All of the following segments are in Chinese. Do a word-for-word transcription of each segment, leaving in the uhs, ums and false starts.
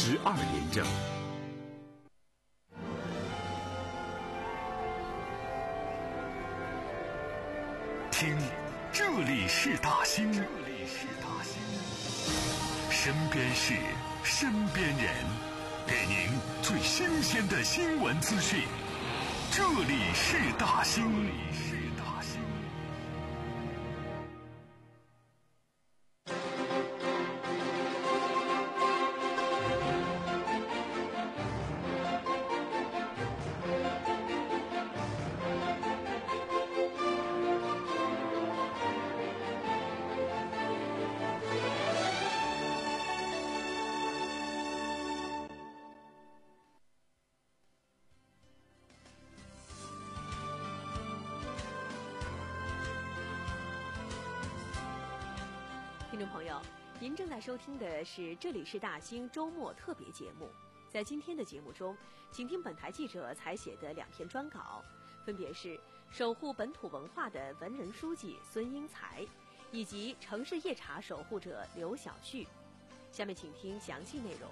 十二点整。听，这里是大兴，这里是大兴，身边事，身边人，给您最新鲜的新闻资讯。这里是大兴，这里是大兴。 听众朋友，您正在收听的是这里是大兴周末特别节目。在今天的节目中，请听本台记者采写的两篇专稿，分别是守护本土文化的文人书记孙英才，以及城市夜茶守护者刘晓旭。下面请听详细内容。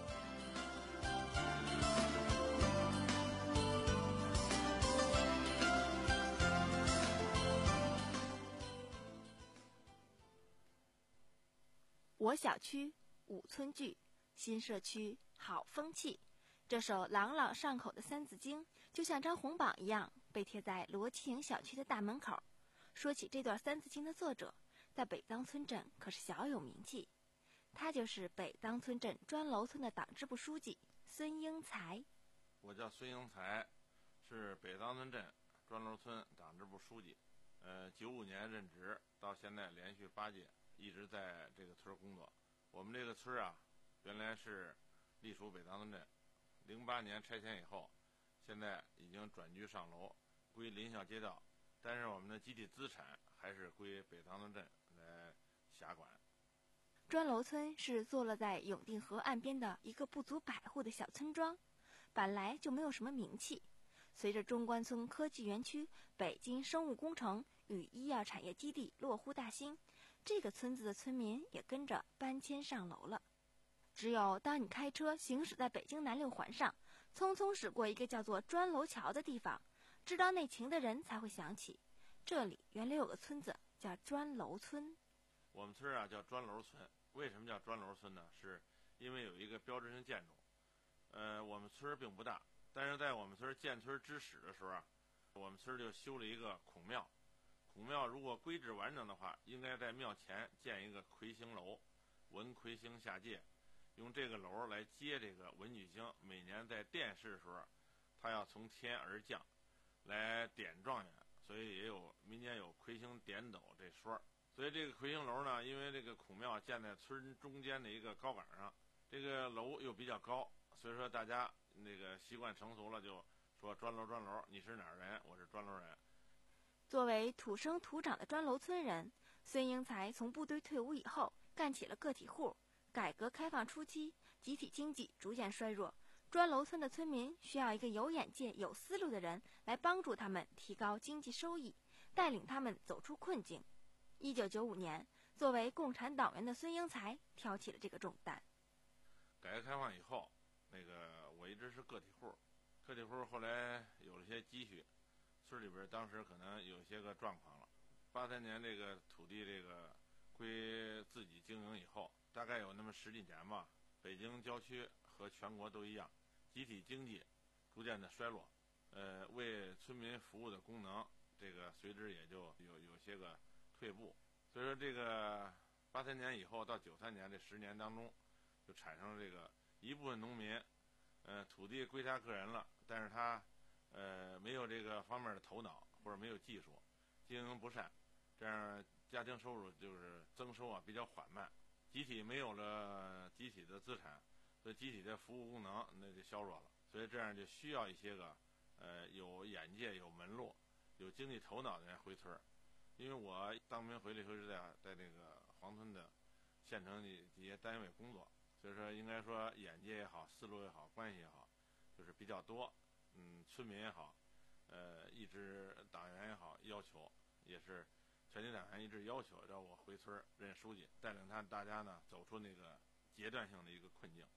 我小区五村剧，新社区好风气。这首朗朗上口的三字经就像张红榜一样被贴在罗七营小区的大门口。说起这段三字经的作者，在北当村镇可是小有名气，他就是北当村镇砖楼村的党支部书记孙英才。 我叫孙英才，是北当村镇砖楼村党支部书记，呃，九五年任职，到现在连续八届，一直在这个村工作。我们这个村啊，原来是隶属北当村镇，零八年拆迁以后，现在已经转居上楼，归临校街道，但是我们的集体资产还是归北当村镇来辖管。 砖楼村是坐落在永定河岸边的一个不足百户的小村庄，本来就没有什么名气。随着中关村科技园区、北京生物工程与医药产业基地落户大兴，这个村子的村民也跟着搬迁上楼了。只有当你开车行驶在北京南六环上，匆匆驶过一个叫做砖楼桥的地方，知道内情的人才会想起，这里原来有个村子叫砖楼村。 我们村啊叫砖楼村，为什么叫砖楼村呢？是因为有一个标志性建筑。呃，我们村并不大，但是在我们村建村之始的时候啊，我们村就修了一个孔庙。孔庙如果规制完整的话，应该在庙前建一个魁星楼，文魁星下界，用这个楼来接这个文曲星。每年在殿试的时候，他要从天而降，来点状元，所以也有民间有魁星点斗这说。所以这个魁星楼呢，因为这个孔庙建在村中间的一个高岗上，这个楼又比较高，所以说大家那个习惯成熟了，就说砖楼砖楼，你是哪儿人？我是砖楼人。 作为土生土长的砖楼村人，孙英才从部队退伍以后干起了个体户。改革开放初期，集体经济逐渐衰弱，砖楼村的村民需要一个有眼界、有思路的人来帮助他们提高经济收益，带领他们走出困境。一九九五年，作为共产党员的孙英才挑起了这个重担。 改革开放以后，那个我一直是个体户，个体户后来有了些积蓄，村里边当时可能有些个状况了。八三年这个土地这个归自己经营以后，大概有那么十几年吧，北京郊区和全国都一样，集体经济逐渐的衰落，呃，为村民服务的功能，这个随之也就有有些个退步。所以说这个八三年以后到九三年这十年当中，就产生了这个一部分农民，呃，土地归他个人了，但是他呃没有这个方面的头脑或者没有技术，经营不善，这样家庭收入就是增收啊比较缓慢，集体没有了集体的资产，所以集体的服务功能那就削弱了，所以这样就需要一些个呃有眼界、有门路、有经济头脑的人回村。因为我当兵回来以后是在在那个黄村的县城的这些单位工作，所以说应该说眼界也好，思路也好，关系也好，就是比较多。嗯，村民也好，呃，一直党员也好，要求也是全体党员一致要求让我回村任书记，带领他大家呢走出那个阶段性的一个困境。后来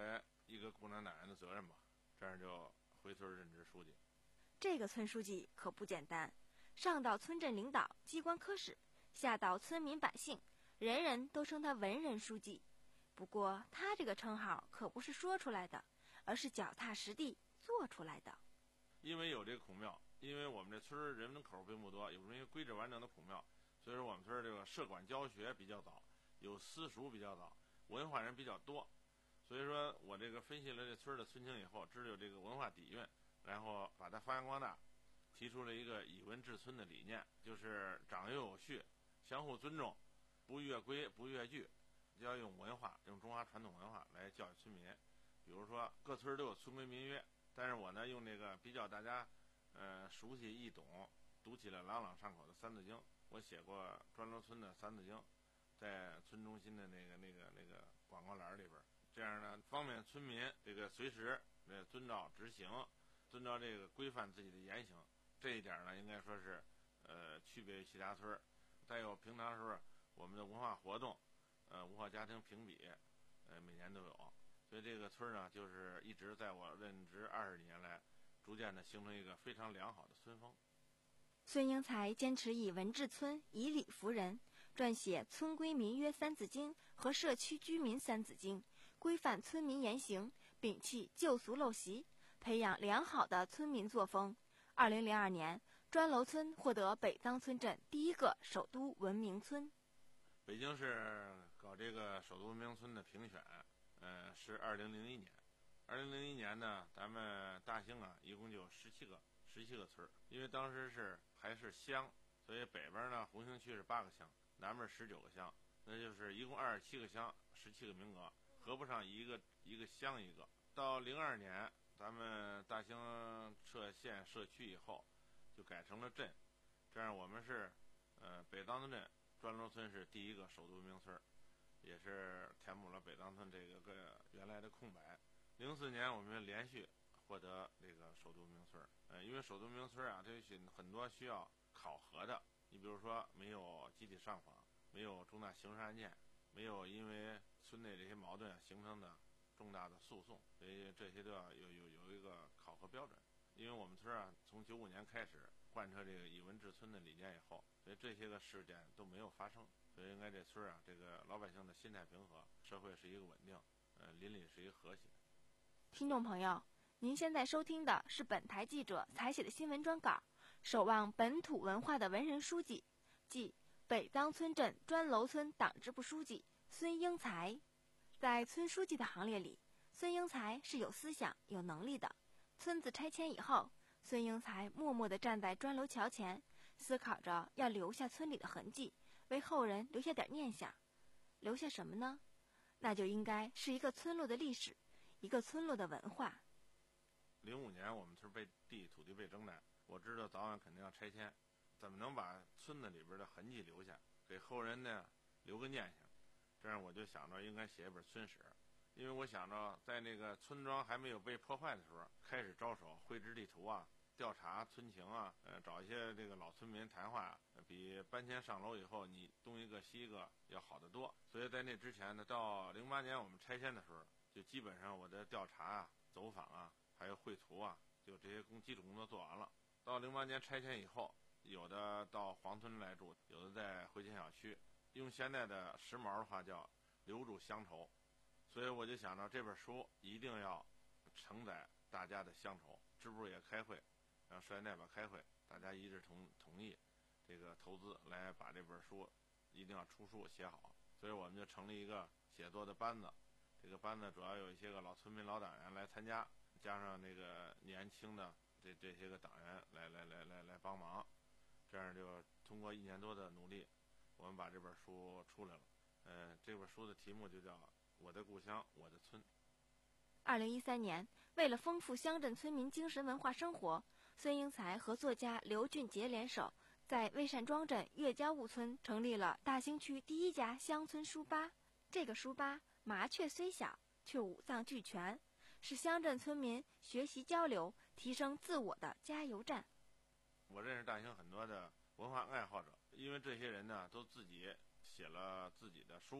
来一个共产党员的责任吧，这样就回村任职书记。 这个村书记可不简单，上到村镇领导、机关科室，下到村民百姓，人人都称他文人书记。不过他这个称号可不是说出来的，而是脚踏实地做出来的。 因为有这个孔庙，因为我们这村人口并不多，有这些规制完整的孔庙，所以说我们村这个社管教学比较早，有私塾比较早，文化人比较多。所以说我这个分析了这村的村情以后，知道有这个文化底蕴，然后把它发扬光大，提出了一个以文治村的理念，就是长幼有序，相互尊重，不越规不越矩，就要用文化，用中华传统文化来教育村民。比如说各村都有村规民约，但是我呢用这个比较大家呃熟悉易懂，读起来朗朗上口的三字经，我写过砖楼村的三字经，在村中心的那个那个那个广告栏里边，这样呢方便村民这个随时呃遵照执行，遵照这个规范自己的言行。这一点呢应该说是呃区别于其他村。再有平常时候我们的文化活动，呃文化家庭评比，呃每年都有。所以这个村呢，就是一直在我任职二十年来，逐渐的形成一个非常良好的村风。 孙英才坚持以文治村，以理服人，撰写《村规民约三字经》和《社区居民三字经》，规范村民言行，摒弃旧俗陋习，培养良好的村民作风。二零零二年，砖楼村获得北当村镇第一个首都文明村。 北京市搞这个首都文明村的评选。呃，是二零零一年，二零零一年呢，咱们大兴啊，一共就有十七个十七个村儿，因为当时是还是乡，所以北边呢红星区是八个乡，南边十九个乡，那就是一共二十七个乡，十七个名额，合不上一个一个乡一个。到零二年，咱们大兴设县社区以后，就改成了镇，这样我们是呃北当镇砖楼村是第一个首都文明村。也是填补了北当村这个个原来的空白。零四年我们连续获得这个首都文明村，呃，因为首都文明村啊，这些很多需要考核的。你比如说，没有集体上访，没有重大刑事案件，没有因为村内这些矛盾形成的重大的诉讼，所以这些都要有有有一个考核标准。因为我们村啊，从九五年开始贯彻这个以文治村的理念以后，所以这些个事件都没有发生。所以应该这村啊，这个老百姓的心态平和，社会是一个稳定，呃，邻里是一个和谐。 听众朋友，您现在收听的是本台记者采写的新闻专稿，守望本土文化的文人书记，即北当村镇砖楼村党支部书记孙英才。在村书记的行列里，孙英才是有思想、有能力的。村子拆迁以后，孙英才默默地站在砖楼桥前，思考着要留下村里的痕迹，为后人留下点念想。留下什么呢？那就应该是一个村落的历史，一个村落的文化。 零五年我们村被地土地被征占，我知道早晚肯定要拆迁，怎么能把村子里边的痕迹留下，给后人呢留个念想？这样我就想着应该写一本村史，因为我想着在那个村庄还没有被破坏的时候，开始着手绘制地图啊，调查村情啊，呃，找一些这个老村民谈话，比搬迁上楼以后你东一个西一个要好得多。所以在那之前呢，到零八年我们拆迁的时候，就基本上我的调查啊、走访啊，还有绘图啊，就这些工基础工作做完了。到零八年拆迁以后，有的到黄村来住，有的在回迁小区，用现在的时髦的话叫留住乡愁。所以我就想着这本书一定要承载大家的乡愁。支部也开会，让社员代表开会，大家一致同同意这个投资来把这本书一定要出书写好。所以我们就成立一个写作的班子，这个班子主要有一些个老村民老党员来参加，加上那个年轻的这这些个党员来来来来来帮忙，这样就通过一年多的努力，我们把这本书出来了。呃，这本书的题目就叫《我的故乡我的村》。 二零一三年，为了丰富乡镇村民精神文化生活，孙英才和作家刘俊杰联手，在魏善庄镇岳家坞村成立了大兴区第一家乡村书吧。这个书吧麻雀虽小，却五脏俱全，是乡镇村民学习交流、提升自我的加油站。 我认识大兴很多的文化爱好者，因为这些人呢都自己写了自己的书，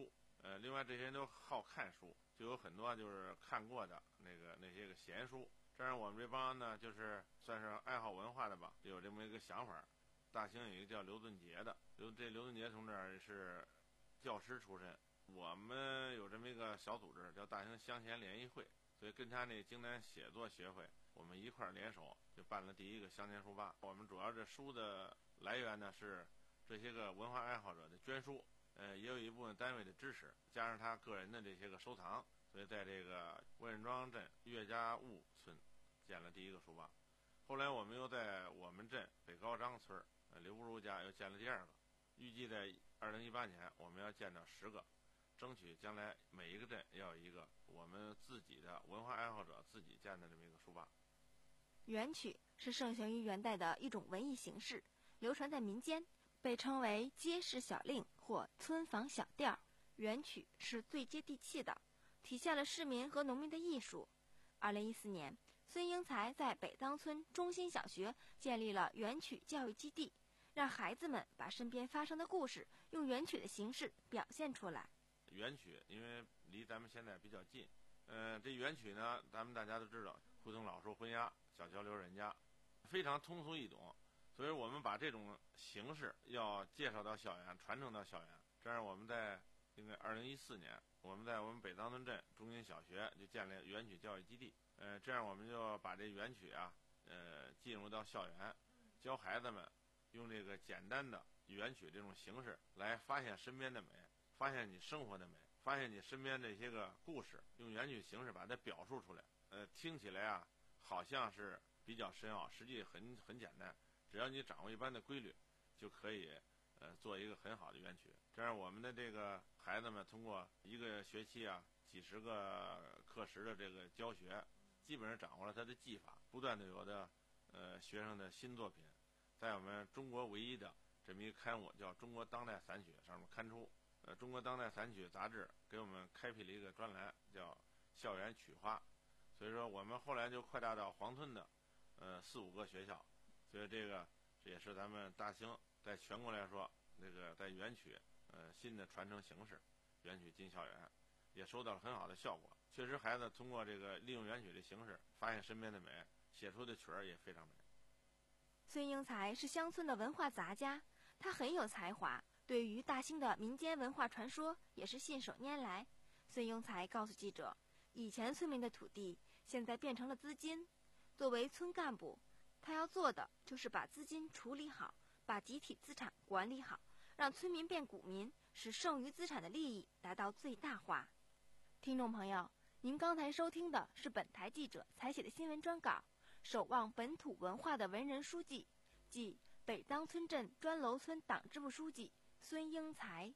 呃，另外这些人都好看书，就有很多就是看过的那个那些个闲书。这样我们这帮呢，就是算是爱好文化的吧，有这么一个想法。大兴有一个叫刘顿杰的，刘这刘顿杰同志是教师出身，我们有这么一个小组织叫大兴乡贤联谊会，所以跟他那京南写作协会，我们一块儿联手就办了第一个乡贤书吧。我们主要这书的来源呢是这些个文化爱好者的捐书，呃，也有一部分单位的支持，加上他个人的这些个收藏，所以在这个温任庄镇岳家坞村建了第一个书吧。后来我们又在我们镇北高张村呃刘不如家又建了第二个，预计在二零一八年我们要建到十个，争取将来每一个镇要有一个我们自己的文化爱好者自己建的这么一个书吧。 元曲是盛行于元代的一种文艺形式，流传在民间，被称为街市小令或村坊小调。元曲是最接地气的，体现了市民和农民的艺术。二零一四年，孙英才在北当村中心小学建立了元曲教育基地，让孩子们把身边发生的故事用元曲的形式表现出来。 元曲因为离咱们现在比较近，呃，这元曲呢，咱们大家都知道，胡同老树婚鸦，小桥流人家，非常通俗易懂，所以我们把这种形式要介绍到校园，传承到校园。这样我们在应该二零一四年，我们在我们北当村镇中心小学就建立元曲教育基地。呃，这样我们就把这元曲啊，呃，进入到校园，教孩子们用这个简单的元曲这种形式来发现身边的美，发现你生活的美，发现你身边这些个故事，用元曲形式把它表述出来。呃，听起来啊，好像是比较深奥，实际很很简单，只要你掌握一般的规律，就可以呃做一个很好的元曲。这样我们的这个孩子们通过一个学期啊，几十个课时的这个教学，基本上掌握了他的技法，不断的有的呃学生的新作品，在我们中国唯一的这么一个刊物叫《中国当代散曲》上面刊出。呃，《中国当代散曲》杂志给我们开辟了一个专栏，叫“校园曲花”。所以说，我们后来就扩大到黄村的呃四五个学校。所以这个这也是咱们大兴在全国来说，这个在元曲呃新的传承形式，元曲进校园，也收到了很好的效果。确实，孩子通过这个利用元曲的形式，发现身边的美，写出的曲儿也非常美。 孙英才是乡村的文化杂家，他很有才华，对于大兴的民间文化传说也是信手拈来。孙英才告诉记者，以前村民的土地现在变成了资金，作为村干部，他要做的就是把资金处理好，把集体资产管理好，让村民变股民，使剩余资产的利益达到最大化。听众朋友，您刚才收听的是本台记者采写的新闻专稿，守望本土文化的文人书记，即北当村镇砖楼村党支部书记孙英才。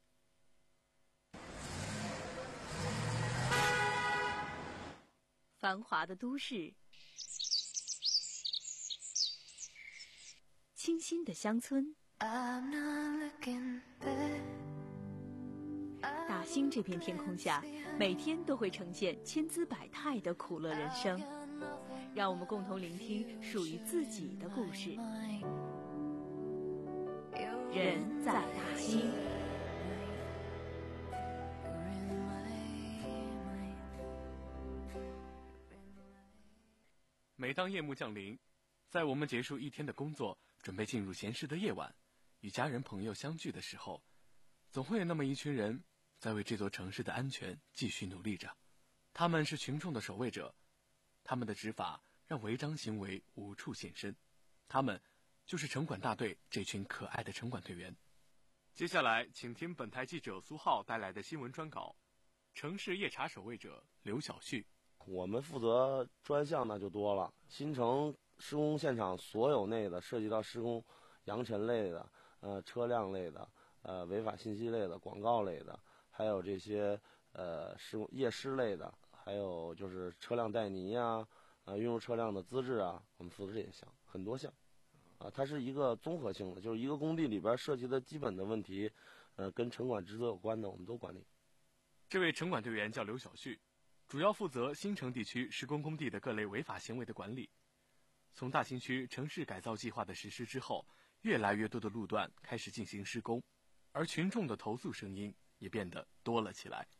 繁华的都市，清新的乡村，大兴这片天空下，每天都会呈现千姿百态的苦乐人生。让我们共同聆听属于自己的故事。人在大兴。 每当夜幕降临，在我们结束一天的工作，准备进入闲适的夜晚，与家人朋友相聚的时候，总会有那么一群人在为这座城市的安全继续努力着。他们是群众的守卫者，他们的执法让违章行为无处现身，他们就是城管大队这群可爱的城管队员。接下来请听本台记者苏浩带来的新闻专稿，城市夜查守卫者刘小旭。 我们负责专项那就多了，新城施工现场所有内的涉及到施工扬尘类的、呃车辆类的、呃违法信息类的、广告类的，还有这些呃施工夜施类的，还有就是车辆带泥啊、呃运入车辆的资质啊，我们负责这些项，很多项。啊，它是一个综合性的，就是一个工地里边涉及的基本的问题，呃，跟城管职责有关的，我们都管理。 这位城管队员叫刘小旭，主要负责新城地区施工工地的各类违法行为的管理。从大兴区城市改造计划的实施之后，越来越多的路段开始进行施工，而群众的投诉声音也变得多了起来。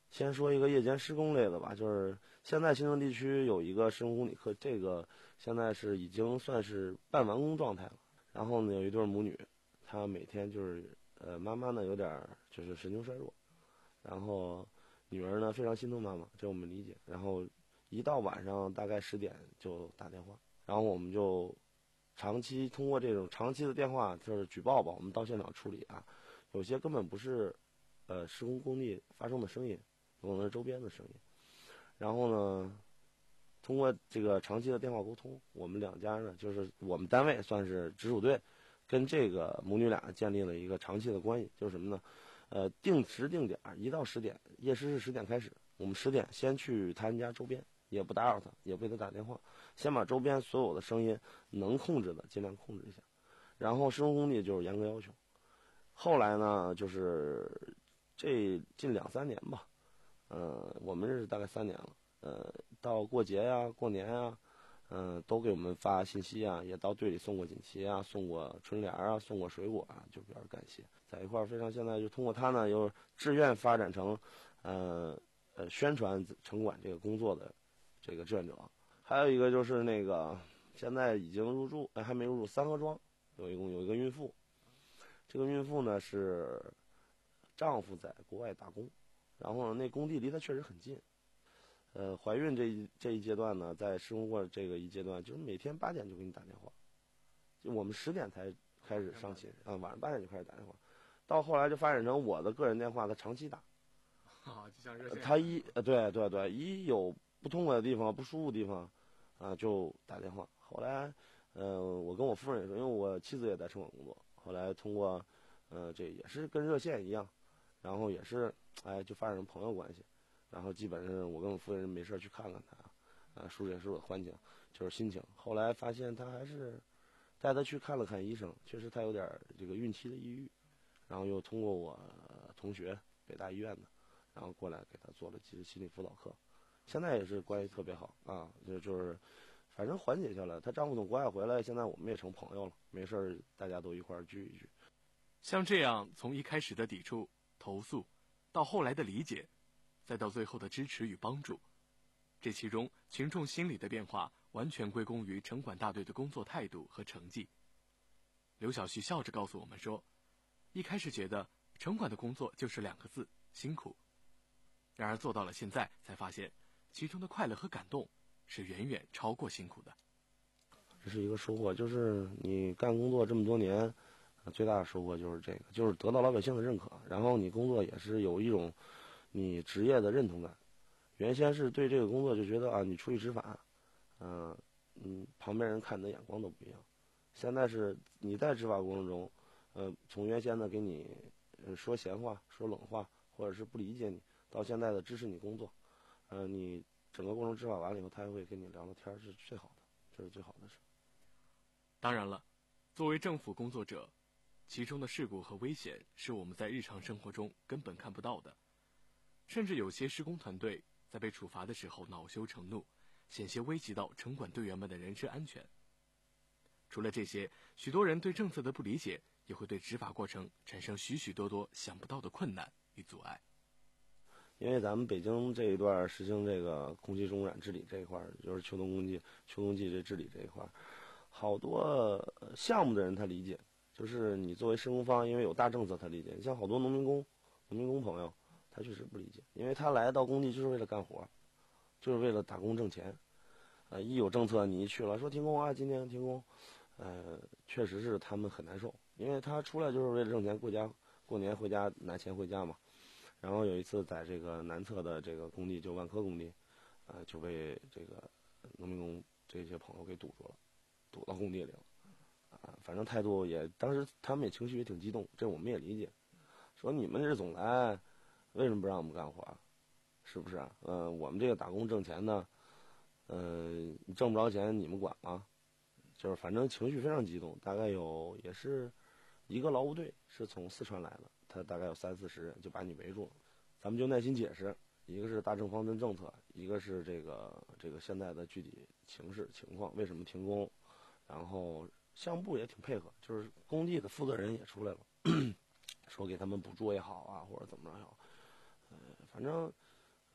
先说一个夜间施工类的吧，就是现在新城地区有一个施工公里课，这个现在是已经算是半完工状态了。然后呢，有一对母女，她每天就是呃妈妈呢有点就是神经衰弱，然后女儿呢非常心疼妈妈，这我们理解。然后一到晚上大概十点就打电话，然后我们就长期通过这种长期的电话就是举报吧，我们到现场处理啊，有些根本不是呃施工工地发生的声音，有可能是周边的声音。然后呢，通过这个长期的电话沟通，我们两家呢，就是我们单位算是直属队，跟这个母女俩建立了一个长期的关系，就是什么呢？呃，定时定点，一到十点，夜市是十点开始，我们十点先去他们家周边，也不打扰他，也不给他打电话，先把周边所有的声音能控制的尽量控制一下。然后施工工地就是严格要求。后来呢，就是这近两三年吧，呃，我们认识大概三年了，呃，到过节呀、过年呀，嗯、呃，都给我们发信息啊，也到队里送过锦旗啊，送过春联啊，送过水果啊，就表示感谢。在一块儿非常现在就通过他呢，又志愿发展成，呃呃宣传城管这个工作的这个志愿者。还有一个就是那个现在已经入住，呃、还没入住三河庄，有一共有一个孕妇，这个孕妇呢是丈夫在国外打工，然后呢那工地离她确实很近。呃，怀孕这一这一阶段呢，在施工过这个一阶段，就是每天八点就给你打电话，就我们十点才开始上寝啊，晚上八点就开始打电话，到后来就发展成我的个人电话，他长期打， 啊，就像热线。 他一呃对对对，一有不通过的地方、不舒服的地方，啊就打电话。后来，呃，我跟我夫人也说，因为我妻子也在城管工作，后来通过，呃，这也是跟热线一样，然后也是哎就发展成朋友关系。然后基本上我跟我夫人没事去看看他，啊，疏解疏解环境，就是心情。后来发现他还是带他去看了看医生，确实他有点这个孕期的抑郁，然后又通过我同学北大医院的，然后过来给他做了几次心理辅导课，现在也是关系特别好啊，就就是反正缓解下来。她丈夫从国外回来，现在我们也成朋友了，没事儿大家都一块儿聚一聚。 像这样从一开始的抵触、投诉，到后来的理解，再到最后的支持与帮助，这其中群众心理的变化完全归功于城管大队的工作态度和成绩。刘小旭笑着告诉我们说，一开始觉得城管的工作就是两个字，辛苦，然而做到了现在才发现，其中的快乐和感动是远远超过辛苦的。 这是一个收获，就是你干工作这么多年，最大的收获就是这个，就是得到老百姓的认可，然后你工作也是有一种你职业的认同感。原先是对这个工作就觉得啊，你出去执法，嗯、呃、嗯，旁边人看你的眼光都不一样。现在是你在执法过程中，呃，从原先的给你说闲话、说冷话，或者是不理解你，到现在的支持你工作，呃，你整个过程执法完了以后，他还会跟你聊聊天，是最好的，这是最好的事。 当然了，作为政府工作者，其中的事故和危险是我们在日常生活中根本看不到的，甚至有些施工团队在被处罚的时候恼羞成怒，险些危及到城管队员们的人身安全。除了这些，许多人对政策的不理解，也会对执法过程产生许许多多想不到的困难与阻碍。 因为咱们北京这一段实行这个空气重污染治理这一块，就是秋冬冬季秋冬季这治理这一块，好多项目的人他理解，就是你作为施工方，因为有大政策他理解。你像好多农民工、农民工朋友，他确实不理解，因为他来到工地就是为了干活，就是为了打工挣钱。呃，一有政策你一去了，说停工啊，今天停工，呃，确实是他们很难受，因为他出来就是为了挣钱，过家过年回家拿钱回家嘛。然后有一次在这个南侧的这个工地，就万科工地，呃，就被这个农民工这些朋友给堵住了，堵到工地里了，啊、呃，反正态度也，当时他们也情绪也挺激动，这我们也理解，说你们这总来，为什么不让我们干活？是不是啊？嗯、呃，我们这个打工挣钱呢，嗯、呃，你挣不着钱你们管吗？就是反正情绪非常激动，大概有也是一个劳务队是从四川来的。他大概有三四十人就把你围住了，咱们就耐心解释，一个是大政方针政策，一个是这个这个现在的具体情势情况，为什么停工，然后项目部也挺配合，就是工地的负责人也出来了，说给他们补助也好啊，或者怎么着也好，呃，反正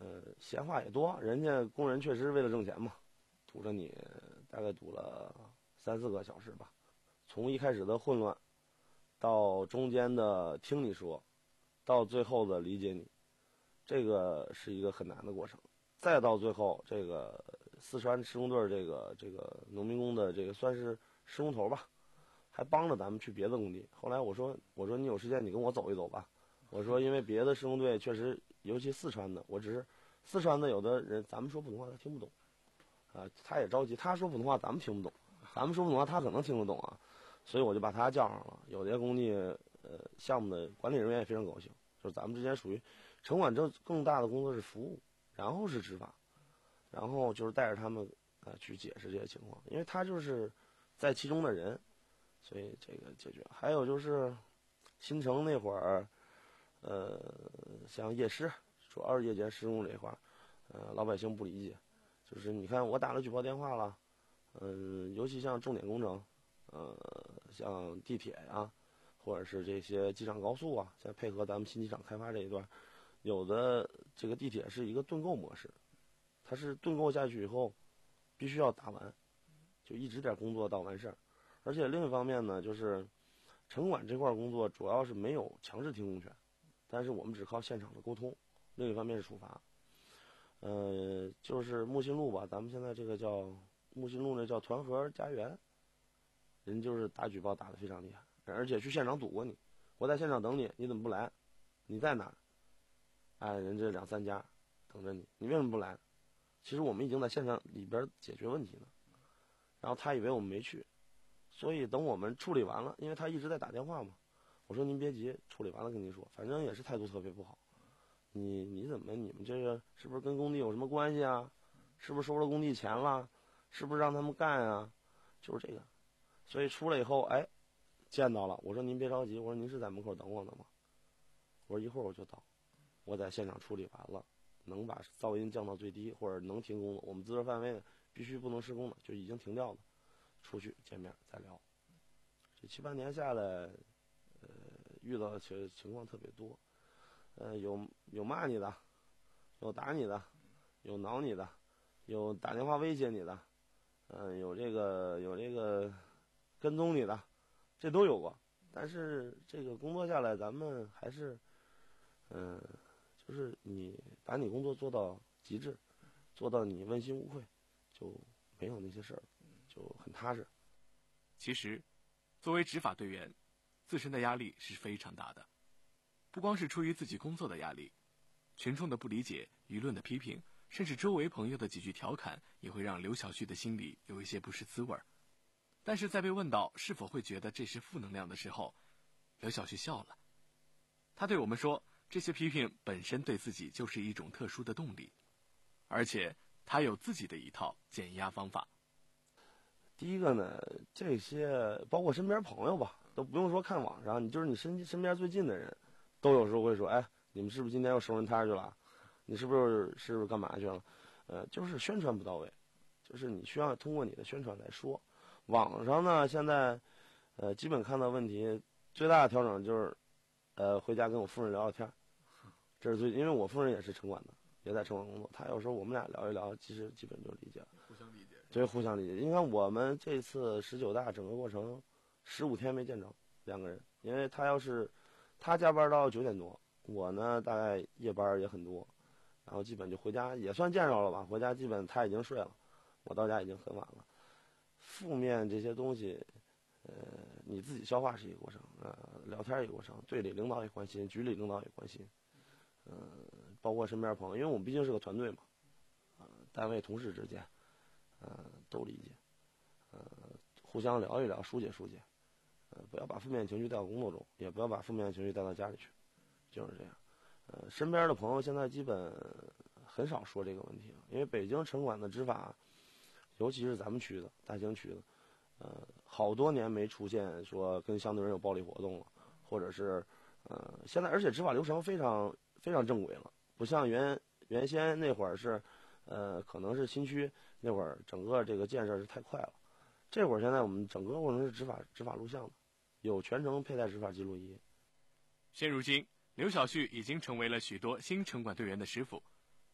呃，闲话也多，人家工人确实为了挣钱嘛，堵着你大概堵了三四个小时吧，从一开始的混乱，到中间的听你说，到最后的理解你，这个是一个很难的过程，再到最后这个四川施工队这个这个农民工的这个算是施工头吧，还帮着咱们去别的工地。后来我说我说你有时间你跟我走一走吧，我说因为别的施工队确实，尤其四川的，我只是四川的有的人咱们说普通话他听不懂，啊，他也着急，他说普通话咱们听不懂，咱们说普通话他可能听得懂啊，所以我就把他叫上了。有些工地呃项目的管理人员也非常高兴，就是咱们之间属于城管更更大的工作是服务，然后是执法，然后就是带着他们呃去解释这些情况，因为他就是在其中的人，所以这个解决。还有就是新城那会儿，呃，像夜施，主要是夜间施工这一块儿，呃，老百姓不理解，就是你看我打了举报电话了，嗯、呃，尤其像重点工程，呃，像地铁呀，或者是这些机场高速啊，现在配合咱们新机场开发这一段，有的这个地铁是一个盾构模式，它是盾构下去以后，必须要打完，就一直在工作到完事儿。而且另一方面呢，就是城管这块工作主要是没有强制停工权，但是我们只靠现场的沟通。另一方面是处罚，呃，就是木心路吧，咱们现在这个叫木心路，那叫团河家园，人就是打举报打得非常厉害，而且去现场堵过你，我在现场等你，你怎么不来？你在哪儿？哎，人这两三家等着你，你为什么不来？其实我们已经在现场里边解决问题了，然后他以为我们没去，所以等我们处理完了，因为他一直在打电话嘛，我说您别急，处理完了跟您说，反正也是态度特别不好。你你怎么你们这个是不是跟工地有什么关系啊？是不是收了工地钱了？是不是让他们干啊？就是这个，所以出来以后，哎，见到了，我说您别着急，我说您是在门口等我呢吗？我说一会儿我就到，我在现场处理完了，能把噪音降到最低，或者能停工的，我们资助范围必须不能施工的就已经停掉了，出去见面再聊。这七八年下来，呃，遇到的情情况特别多。呃，有有骂你的，有打你的，有挠你的，有打电话威胁你的，嗯、呃，有这个有这个跟踪你的，这都有过。但是这个工作下来，咱们还是，嗯、呃，就是你把你工作做到极致，做到你问心无愧，就没有那些事儿，就很踏实。 其实，作为执法队员，自身的压力是非常大的。不光是出于自己工作的压力，群众的不理解、舆论的批评，甚至周围朋友的几句调侃，也会让刘小旭的心里有一些不是滋味儿。但是在被问到是否会觉得这是负能量的时候，刘小旭笑了。他对我们说，这些批评本身对自己就是一种特殊的动力，而且他有自己的一套减压方法。 第一个呢，这些包括身边朋友吧，都不用说看网上，你就是你身身边最近的人，都有时候会说，哎，你们是不是今天又收人摊去了？你是不是是不是干嘛去了？呃，就是宣传不到位，就是你需要通过你的宣传来说。网上呢，现在，呃，基本看到问题最大的调整就是，呃，回家跟我夫人聊聊天，这是最，因为我夫人也是城管的，也在城管工作，她有时候我们俩聊一聊，其实基本就理解了， 互相理解， 对，互相理解。你看我们这次十九大整个过程，十五天没见着两个人，因为他要是他加班到九点多，我呢大概夜班也很多，然后基本就回家也算见着了吧，回家基本他已经睡了，我到家已经很晚了。负面这些东西，呃，你自己消化是一个过程，呃，聊天一个过程，队里领导也关心，局里领导也关心，嗯、呃，包括身边朋友，因为我们毕竟是个团队嘛，呃，单位同事之间，呃，都理解，呃，互相聊一聊，疏解疏解，呃，不要把负面情绪带到工作中，也不要把负面情绪带到家里去，就是这样。呃，身边的朋友现在基本很少说这个问题了，因为北京城管的执法。尤其是咱们区的大兴区的，呃，好多年没出现说跟相对人有暴力活动了，或者是，呃，现在而且执法流程非常非常正规了，不像原原先那会儿是，呃，可能是新区那会儿整个这个建设是太快了，这会儿现在我们整个过程是执法执法录像的，有全程佩戴执法记录仪。 现如今，刘小旭已经成为了许多新城管队员的师傅。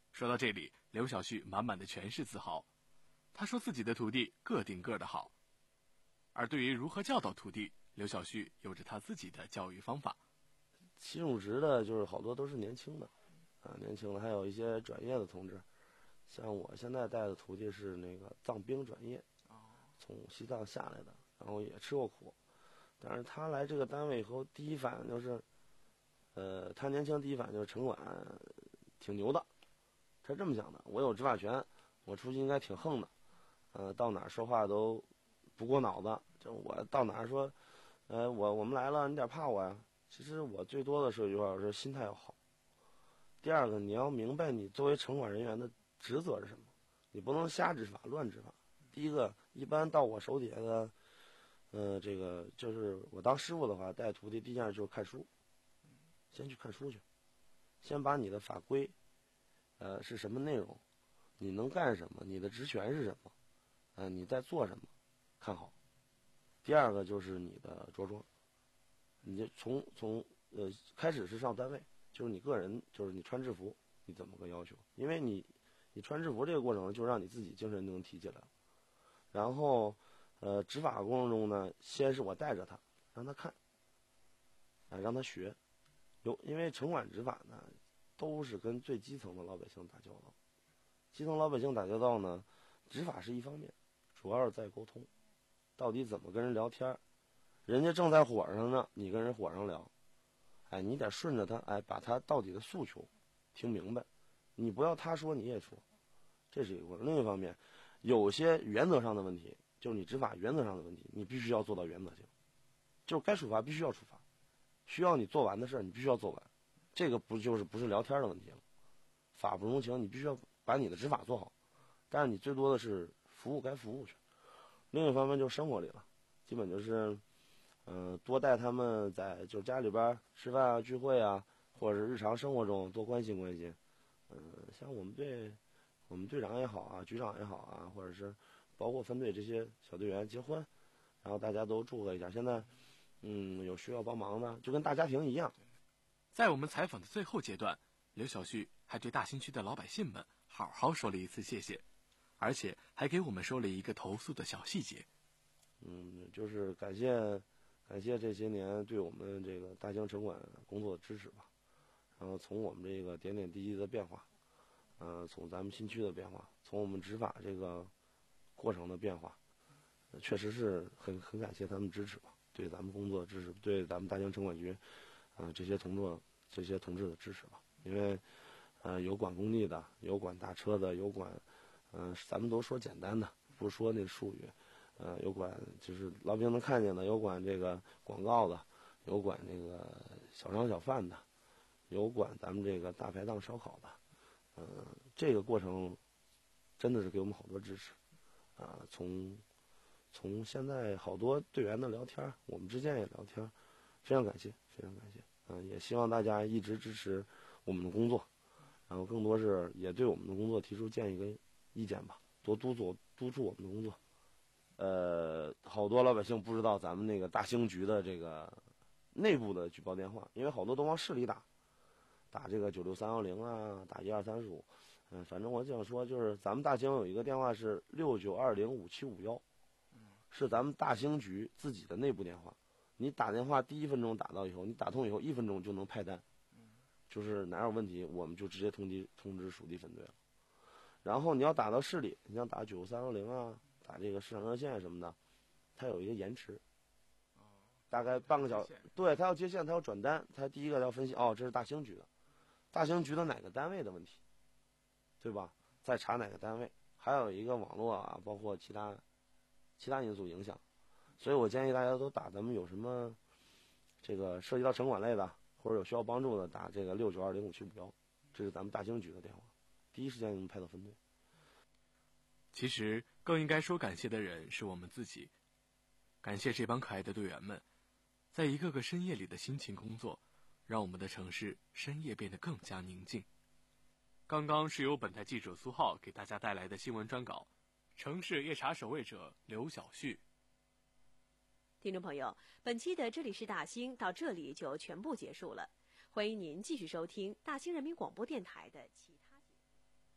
说到这里，刘小旭满满的全是自豪。他说自己的徒弟个顶个的好，而对于如何教导徒弟，刘小旭有着他自己的教育方法。 新入职的就是好多都是年轻的，啊，年轻的还有一些转业的同志。像我现在带的徒弟是那个藏兵转业，从西藏下来的，然后也吃过苦，但是他来这个单位以后，第一反应就是，呃，他年轻第一反应就是城管挺牛的，他是这么想的，我有执法权，我出去应该挺横的，呃，到哪儿说话都不过脑子，就我到哪儿说，呃，我我们来了，你得怕我呀。其实我最多的说一句话，我说心态要好。第二个，你要明白你作为城管人员的职责是什么，你不能瞎执法、乱执法。第一个，一般到我手底下的，呃，这个就是我当师傅的话，带徒弟第一件就是看书，先去看书去，先把你的法规，呃，是什么内容，你能干什么，你的职权是什么，呃，你在做什么，看好。第二个就是你的着装，你就从从呃开始是上单位，就是你个人，就是你穿制服，你怎么个要求？因为你你穿制服这个过程，就让你自己精神就能提起来了。然后，呃，执法过程中呢，先是我带着他，让他看，啊，让他学。有因为城管执法呢，都是跟最基层的老百姓打交道。基层老百姓打交道呢，执法是一方面，主要是在沟通，到底怎么跟人聊天。人家正在火上呢，你跟人火上聊，哎，你得顺着他，哎，把他到底的诉求听明白，你不要他说你也说，这是一个过程。另一方面，有些原则上的问题，就是你执法原则上的问题，你必须要做到原则性，就是该处罚必须要处罚，需要你做完的事儿你必须要做完，这个不就是不是聊天的问题了，法不容情，你必须要把你的执法做好，但是你最多的是服务该服务去。另一方面就是生活里了，基本就是嗯、呃，多带他们在就家里边吃饭啊、聚会啊，或者是日常生活中多关心关心。嗯、呃，像我们队，我们队长也好啊，局长也好啊，或者是包括分队这些小队员结婚，然后大家都祝贺一下。现在，嗯，有需要帮忙的，就跟大家庭一样。 在我们采访的最后阶段，刘小旭还对大兴区的老百姓们好好说了一次谢谢，而且还给我们说了一个投诉的小细节。 嗯，就是感谢。感谢这些年对我们这个大兴城管工作的支持吧，然后从我们这个点点滴滴的变化，呃，从咱们新区的变化，从我们执法这个过程的变化，呃、确实是很很感谢他们支持吧，对咱们工作的支持，对咱们大兴城管局，啊、呃、这些同志这些同志的支持吧，因为，呃，有管工地的，有管大车的，有管，嗯、呃，咱们都说简单的，不说那术语。呃，有管就是老百姓能看见的，有管这个广告的，有管这个小商小贩的，有管咱们这个大排档烧烤的，呃，这个过程真的是给我们好多支持，啊、呃，从从现在好多队员的聊天，我们之间也聊天，非常感谢，非常感谢，嗯、呃，也希望大家一直支持我们的工作，然后更多是也对我们的工作提出建议跟意见吧，多督促督促我们的工作。呃，好多老百姓不知道咱们那个大兴局的这个内部的举报电话，因为好多都往市里打，打这个九六三幺零啊，打一二三四五，嗯，反正我想说，就是咱们大兴有一个电话是六九二零五七五幺，是咱们大兴局自己的内部电话。你打电话第一分钟打到以后，你打通以后一分钟就能派单，就是哪有问题我们就直接通知通知属地分队了。然后你要打到市里，你像打九三幺零啊。打这个市场热线什么的，它有一个延迟，大概半个小时。对，他要接线，他要转单，他第一个要分析，哦，这是大兴局的，大兴局的哪个单位的问题，对吧？再查哪个单位，还有一个网络啊，包括其他其他因素影响。所以我建议大家都打咱们有什么这个涉及到城管类的，或者有需要帮助的，打这个六九二零五七五幺，这是咱们大兴局的电话，第一时间就能派到分队。 其实更应该说感谢的人是我们自己，感谢这帮可爱的队员们，在一个个深夜里的辛勤工作，让我们的城市深夜变得更加宁静。刚刚是由本台记者苏浩给大家带来的新闻专稿，城市夜茶守卫者刘小旭。 听众朋友，本期的这里是大兴到这里就全部结束了，欢迎您继续收听大兴人民广播电台的其他节目。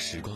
时光。